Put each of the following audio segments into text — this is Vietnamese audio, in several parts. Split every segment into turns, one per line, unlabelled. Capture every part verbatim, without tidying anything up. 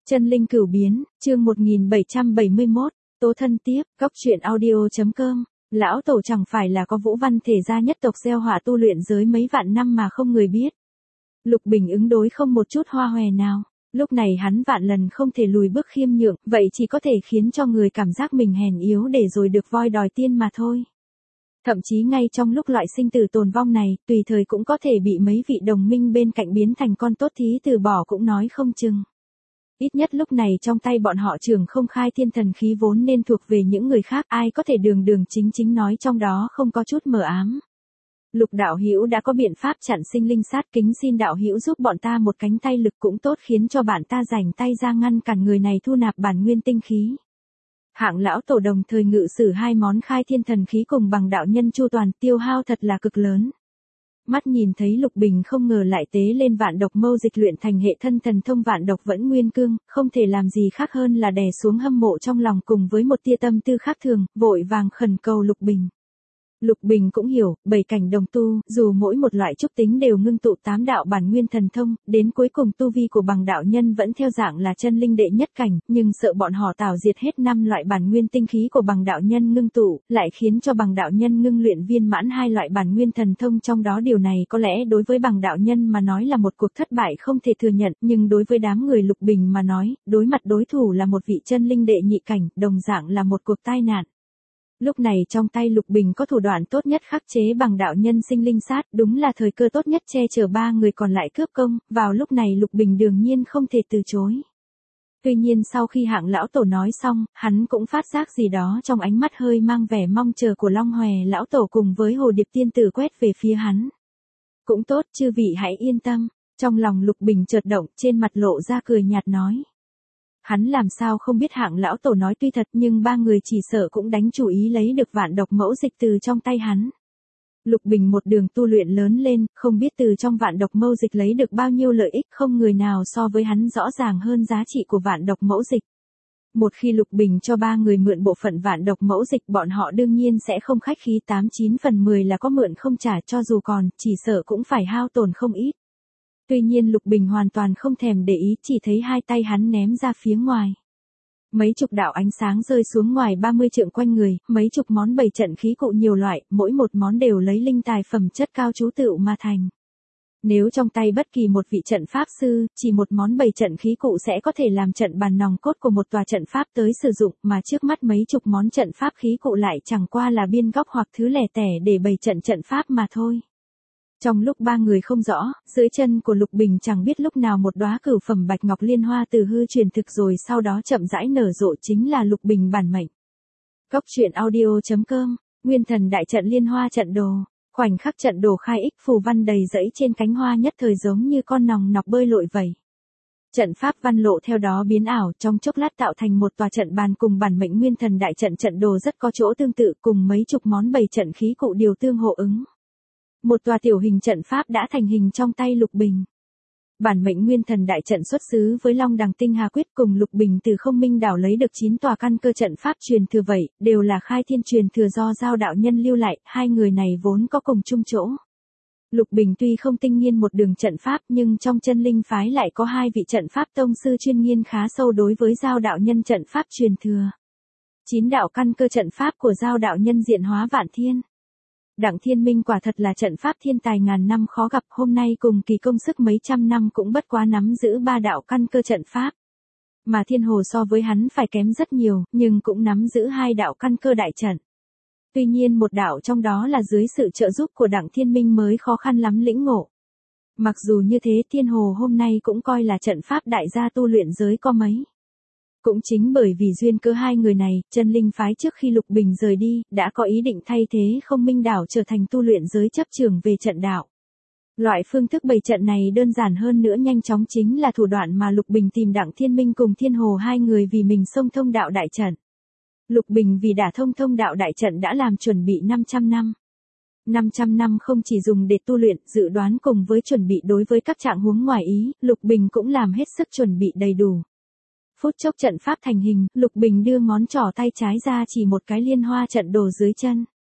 Chân linh cửu biến, chương một nghìn bảy trăm bảy mươi mốt, Tố thân tiếp, cóc truyện audio.com. Lão tổ chẳng phải là có vũ văn thể gia nhất tộc gieo họa tu luyện giới mấy vạn năm mà không người biết. Lục Bình ứng đối không một chút hoa hòe nào. Lúc này hắn vạn lần không thể lùi bước khiêm nhượng, vậy chỉ có thể khiến cho người cảm giác mình hèn yếu để rồi được voi đòi tiên mà thôi. Thậm chí ngay trong lúc loại sinh tử tồn vong này, tùy thời cũng có thể bị mấy vị đồng minh bên cạnh biến thành con tốt thí từ bỏ cũng nói không chừng. Ít nhất lúc này trong tay bọn họ trường không khai thiên thần khí vốn nên thuộc về những người khác, ai có thể đường đường chính chính nói trong đó không có chút mờ ám. Lục đạo hữu đã có biện pháp chặn sinh linh sát, kính xin đạo hữu giúp bọn ta một cánh tay lực cũng tốt, khiến cho bạn ta rảnh tay ra ngăn cản người này thu nạp bản nguyên tinh khí. Hạng lão tổ đồng thời ngự sử hai món khai thiên thần khí cùng bằng đạo nhân chu toàn, tiêu hao thật là cực lớn. Mắt nhìn thấy Lục Bình không ngờ lại tế lên vạn độc mâu dịch luyện thành hệ thân thần thông vạn độc vẫn nguyên cương, không thể làm gì khác hơn là đè xuống hâm mộ trong lòng cùng với một tia tâm tư khác thường, vội vàng khẩn cầu Lục Bình. Lục Bình cũng hiểu, bảy cảnh đồng tu, dù mỗi một loại trúc tính đều ngưng tụ tám đạo bản nguyên thần thông, đến cuối cùng tu vi của bằng đạo nhân vẫn theo dạng là chân linh đệ nhất cảnh, nhưng sợ bọn họ tảo diệt hết năm loại bản nguyên tinh khí của bằng đạo nhân ngưng tụ, lại khiến cho bằng đạo nhân ngưng luyện viên mãn hai loại bản nguyên thần thông, trong đó điều này có lẽ đối với bằng đạo nhân mà nói là một cuộc thất bại không thể thừa nhận, nhưng đối với đám người Lục Bình mà nói, đối mặt đối thủ là một vị chân linh đệ nhị cảnh, đồng dạng là một cuộc tai nạn. Lúc này trong tay Lục Bình có thủ đoạn tốt nhất khắc chế bằng đạo nhân sinh linh sát, đúng là thời cơ tốt nhất che chở ba người còn lại cướp công, vào lúc này Lục Bình đương nhiên không thể từ chối. Tuy nhiên sau khi Hạng lão tổ nói xong, hắn cũng phát giác gì đó trong ánh mắt hơi mang vẻ mong chờ của Long Hòe lão tổ cùng với Hồ Điệp tiên tử quét về phía hắn. Cũng tốt, chư vị hãy yên tâm. Trong lòng Lục Bình chợt động, trên mặt lộ ra cười nhạt nói. Hắn làm sao không biết Hạng lão tổ nói tuy thật, nhưng ba người chỉ sợ cũng đánh chủ ý lấy được vạn độc mẫu dịch từ trong tay hắn. Lục Bình một đường tu luyện lớn lên, không biết từ trong vạn độc mẫu dịch lấy được bao nhiêu lợi ích, không người nào so với hắn rõ ràng hơn giá trị của vạn độc mẫu dịch. Một khi Lục Bình cho ba người mượn bộ phận vạn độc mẫu dịch, bọn họ đương nhiên sẽ không khách khí, tám chín phần mười là có mượn không trả, cho dù còn, chỉ sợ cũng phải hao tổn không ít. Tuy nhiên Lục Bình hoàn toàn không thèm để ý, chỉ thấy hai tay hắn ném ra phía ngoài. Mấy chục đạo ánh sáng rơi xuống ngoài ba mươi trượng quanh người, mấy chục món bày trận khí cụ nhiều loại, mỗi một món đều lấy linh tài phẩm chất cao chú tựu mà thành. Nếu trong tay bất kỳ một vị trận pháp sư, chỉ một món bày trận khí cụ sẽ có thể làm trận bàn nòng cốt của một tòa trận pháp tới sử dụng, mà trước mắt mấy chục món trận pháp khí cụ lại chẳng qua là biên góc hoặc thứ lẻ tẻ để bày trận trận pháp mà thôi. Trong lúc ba người không rõ, dưới chân của Lục Bình chẳng biết lúc nào một đóa cửu phẩm bạch ngọc liên hoa từ hư truyền thực rồi sau đó chậm rãi nở rộ, chính là Lục Bình bản mệnh. Cóc truyện audio.com, Nguyên thần đại trận liên hoa trận đồ, khoảnh khắc trận đồ khai ích, phù văn đầy rẫy trên cánh hoa nhất thời giống như con nòng nọc bơi lội vậy. Trận pháp văn lộ theo đó biến ảo, trong chốc lát tạo thành một tòa trận bàn cùng bản mệnh nguyên thần đại trận trận đồ rất có chỗ tương tự, cùng mấy chục món bày trận khí cụ điều tương hộ ứng. Một tòa tiểu hình trận pháp đã thành hình trong tay Lục Bình. Bản mệnh nguyên thần đại trận xuất xứ với Long Đằng Tinh Hà Quyết, cùng Lục Bình từ Không Minh đảo lấy được chín tòa căn cơ trận pháp truyền thừa vậy, đều là khai thiên truyền thừa do Giao đạo nhân lưu lại, hai người này vốn có cùng chung chỗ. Lục Bình tuy không tinh nghiên một đường trận pháp, nhưng trong chân linh phái lại có hai vị trận pháp tông sư chuyên nghiên khá sâu đối với Giao đạo nhân trận pháp truyền thừa. Chín đạo căn cơ trận pháp của Giao đạo nhân diện hóa vạn thiên. Đặng Thiên Minh quả thật là trận pháp thiên tài ngàn năm khó gặp, hôm nay cùng kỳ công sức mấy trăm năm cũng bất quá nắm giữ ba đạo căn cơ trận pháp. Mà Thiên Hồ so với hắn phải kém rất nhiều, nhưng cũng nắm giữ hai đạo căn cơ đại trận. Tuy nhiên một đạo trong đó là dưới sự trợ giúp của Đặng Thiên Minh mới khó khăn lắm lĩnh ngộ. Mặc dù như thế, Thiên Hồ hôm nay cũng coi là trận pháp đại gia tu luyện giới có mấy. Cũng chính bởi vì duyên cơ hai người này, chân linh phái trước khi Lục Bình rời đi, đã có ý định thay thế Không Minh đảo trở thành tu luyện giới chấp trường về trận đạo. Loại phương thức bày trận này đơn giản hơn nữa nhanh chóng, chính là thủ đoạn mà Lục Bình tìm Đặng Thiên Minh cùng Thiên Hồ hai người vì mình xông thông đạo đại trận. Lục Bình vì đả thông thông đạo đại trận đã làm chuẩn bị năm trăm năm. năm trăm năm không chỉ dùng để tu luyện, dự đoán cùng với chuẩn bị đối với các trạng huống ngoài ý, Lục Bình cũng làm hết sức chuẩn bị đầy đủ. Phút chốc trận pháp thành hình, Lục Bình đưa ngón trỏ tay trái ra chỉ một cái liên hoa trận đồ dưới chân.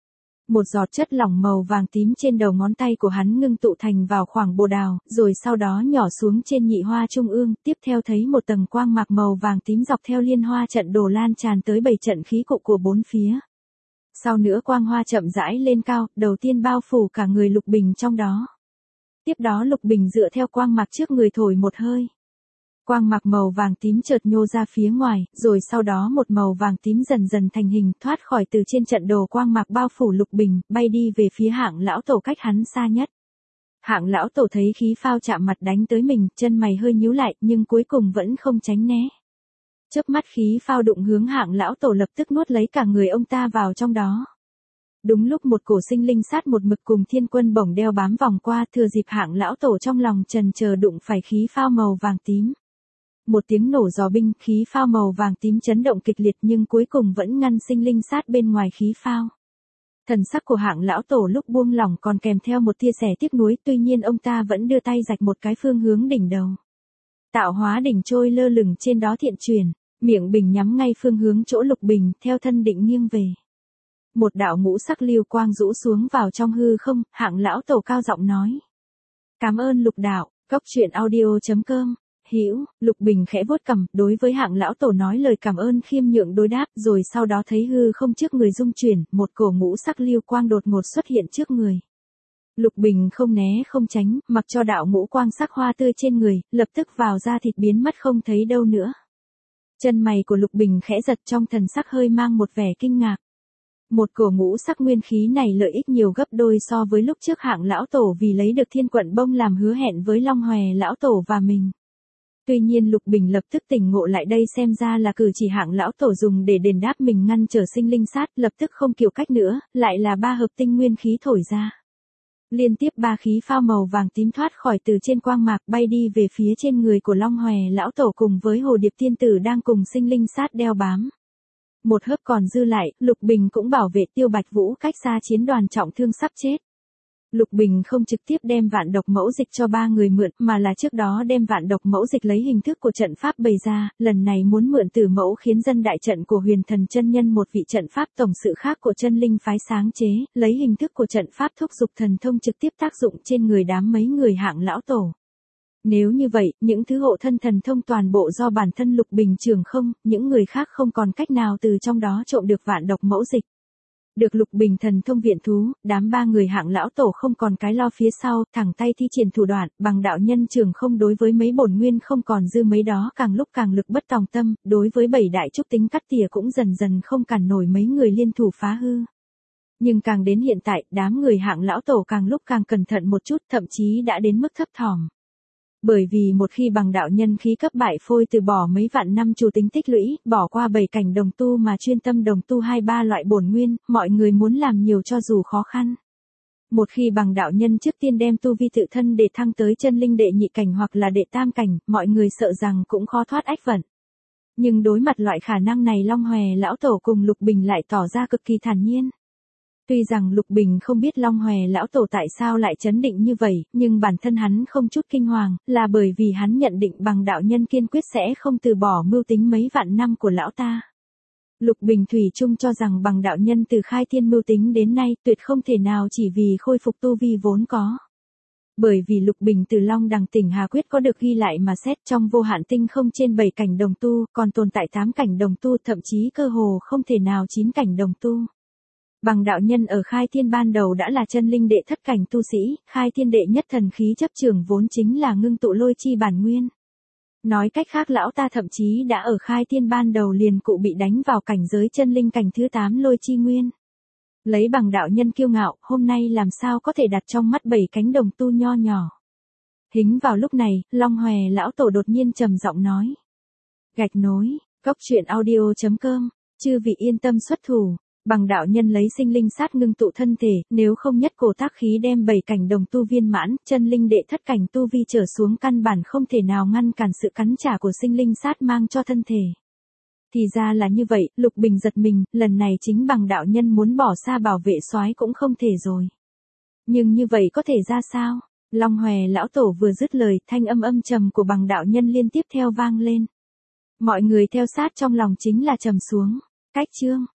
Một giọt chất lỏng màu vàng tím trên đầu ngón tay của hắn ngưng tụ thành vào khoảng bồ đào, rồi sau đó nhỏ xuống trên nhị hoa trung ương, tiếp theo thấy một tầng quang mạc màu vàng tím dọc theo liên hoa trận đồ lan tràn tới bảy trận khí cụ của bốn phía. Sau nữa quang hoa chậm rãi lên cao, đầu tiên bao phủ cả người Lục Bình trong đó. Tiếp đó Lục Bình dựa theo quang mạc trước người thổi một hơi. Quang mạc màu vàng tím chợt nhô ra phía ngoài, rồi sau đó một màu vàng tím dần dần thành hình, thoát khỏi từ trên trận đồ quang mạc bao phủ Lục Bình, bay đi về phía Hạng lão tổ cách hắn xa nhất. Hạng lão tổ thấy khí phao chạm mặt đánh tới mình, chân mày hơi nhíu lại, nhưng cuối cùng vẫn không tránh né. Chớp mắt khí phao đụng hướng Hạng lão tổ lập tức nuốt lấy cả người ông ta vào trong đó. Đúng lúc một cổ sinh linh sát một mực cùng thiên quân bổng đeo bám vòng qua, thừa dịp Hạng lão tổ trong lòng trần chờ đụng phải khí phao màu vàng tím. Một tiếng nổ giò binh, khí phao màu vàng tím chấn động kịch liệt nhưng cuối cùng vẫn ngăn sinh linh sát bên ngoài khí phao. Thần sắc của Hạng lão tổ lúc buông lỏng còn kèm theo một tia sẻ tiếc nuối, tuy nhiên ông ta vẫn đưa tay rạch một cái phương hướng đỉnh đầu. Tạo hóa đỉnh trôi lơ lửng trên đó thiện chuyển, miệng bình nhắm ngay phương hướng chỗ Lục Bình, theo thân định nghiêng về. Một đạo ngũ sắc lưu quang rũ xuống vào trong hư không, Hạng lão tổ cao giọng nói: "Cảm ơn Lục đạo." Cốc truyện audio chấm com. Hữu, Lục Bình khẽ vuốt cằm, đối với Hạng lão tổ nói lời cảm ơn khiêm nhượng đối đáp, rồi sau đó thấy hư không trước người rung chuyển, một cổ ngũ sắc lưu quang đột ngột xuất hiện trước người. Lục Bình không né không tránh, mặc cho đạo ngũ quang sắc hoa tươi trên người, lập tức vào da thịt biến mất không thấy đâu nữa. Chân mày của Lục Bình khẽ giật, trong thần sắc hơi mang một vẻ kinh ngạc. Một cổ ngũ sắc nguyên khí này lợi ích nhiều gấp đôi so với lúc trước Hạng lão tổ vì lấy được thiên quận bông làm hứa hẹn với Long Hòe lão tổ và mình. Tuy nhiên Lục Bình lập tức tỉnh ngộ lại, đây xem ra là cử chỉ Hạng lão tổ dùng để đền đáp mình ngăn trở sinh linh sát, lập tức không kiều cách nữa, lại là ba hợp tinh nguyên khí thổi ra. Liên tiếp ba khí phao màu vàng tím thoát khỏi từ trên quang mạc bay đi về phía trên người của Long Hòe lão tổ cùng với Hồ Điệp tiên tử đang cùng sinh linh sát đeo bám. Một hớp còn dư lại, Lục Bình cũng bảo vệ Tiêu Bạch Vũ cách xa chiến đoàn trọng thương sắp chết. Lục Bình không trực tiếp đem vạn độc mẫu dịch cho ba người mượn, mà là trước đó đem vạn độc mẫu dịch lấy hình thức của trận pháp bày ra, lần này muốn mượn từ mẫu khiến dân đại trận của Huyền Thần chân nhân một vị trận pháp tổng sự khác của chân linh phái sáng chế, lấy hình thức của trận pháp thúc dục thần thông trực tiếp tác dụng trên người đám mấy người Hạng lão tổ. Nếu như vậy, những thứ hộ thân thần thông toàn bộ do bản thân Lục Bình trường không, những người khác không còn cách nào từ trong đó trộm được vạn độc mẫu dịch. Được Lục Bình thần thông viện thú, đám ba người Hạng lão tổ không còn cái lo phía sau, thẳng tay thi triển thủ đoạn, bằng đạo nhân trường không đối với mấy bổn nguyên không còn dư mấy đó càng lúc càng lực bất tòng tâm, đối với bảy đại trúc tính cắt tỉa cũng dần dần không cản nổi mấy người liên thủ phá hư. Nhưng càng đến hiện tại, đám người Hạng lão tổ càng lúc càng cẩn thận một chút, thậm chí đã đến mức thấp thỏm. Bởi vì một khi bằng đạo nhân khí cấp bại phôi từ bỏ mấy vạn năm chủ tính tích lũy, bỏ qua bảy cảnh đồng tu mà chuyên tâm đồng tu hai ba loại bổn nguyên, mọi người muốn làm nhiều cho dù khó khăn. Một khi bằng đạo nhân trước tiên đem tu vi tự thân để thăng tới chân linh đệ nhị cảnh hoặc là đệ tam cảnh, mọi người sợ rằng cũng khó thoát ách vận. Nhưng đối mặt loại khả năng này Long Hòe lão tổ cùng Lục Bình lại tỏ ra cực kỳ thản nhiên. Tuy rằng Lục Bình không biết Long Hòe lão tổ tại sao lại chấn định như vậy, nhưng bản thân hắn không chút kinh hoàng, là bởi vì hắn nhận định bằng đạo nhân kiên quyết sẽ không từ bỏ mưu tính mấy vạn năm của lão ta. Lục Bình thủy chung cho rằng bằng đạo nhân từ khai thiên mưu tính đến nay tuyệt không thể nào chỉ vì khôi phục tu vi vốn có. Bởi vì Lục Bình từ Long Đằng Tỉnh Hà Quyết có được ghi lại mà xét, trong vô hạn tinh không trên bảy cảnh đồng tu, còn tồn tại tám cảnh đồng tu, thậm chí cơ hồ không thể nào chín cảnh đồng tu. Bằng đạo nhân ở khai thiên ban đầu đã là chân linh đệ thất cảnh tu sĩ, khai thiên đệ nhất thần khí chấp trường vốn chính là ngưng tụ lôi chi bản nguyên. Nói cách khác lão ta thậm chí đã ở khai thiên ban đầu liền cụ bị đánh vào cảnh giới chân linh cảnh thứ tám lôi chi nguyên. Lấy bằng đạo nhân kiêu ngạo, hôm nay làm sao có thể đặt trong mắt bảy cánh đồng tu nho nhỏ. Hính vào lúc này, Long Hòe lão tổ đột nhiên trầm giọng nói. Gạch nối, cốc truyện audio chấm com, chư vị yên tâm xuất thủ. Bằng đạo nhân lấy sinh linh sát ngưng tụ thân thể, nếu không nhất cổ tác khí đem bảy cảnh đồng tu viên mãn, chân linh đệ thất cảnh tu vi trở xuống căn bản không thể nào ngăn cản sự cắn trả của sinh linh sát mang cho thân thể. Thì ra là như vậy, Lục Bình giật mình, lần này chính bằng đạo nhân muốn bỏ xa bảo vệ soái cũng không thể rồi. Nhưng như vậy có thể ra sao? Long Hòe lão tổ vừa dứt lời, thanh âm âm trầm của bằng đạo nhân liên tiếp theo vang lên. Mọi người theo sát trong lòng chính là trầm xuống. Cách chương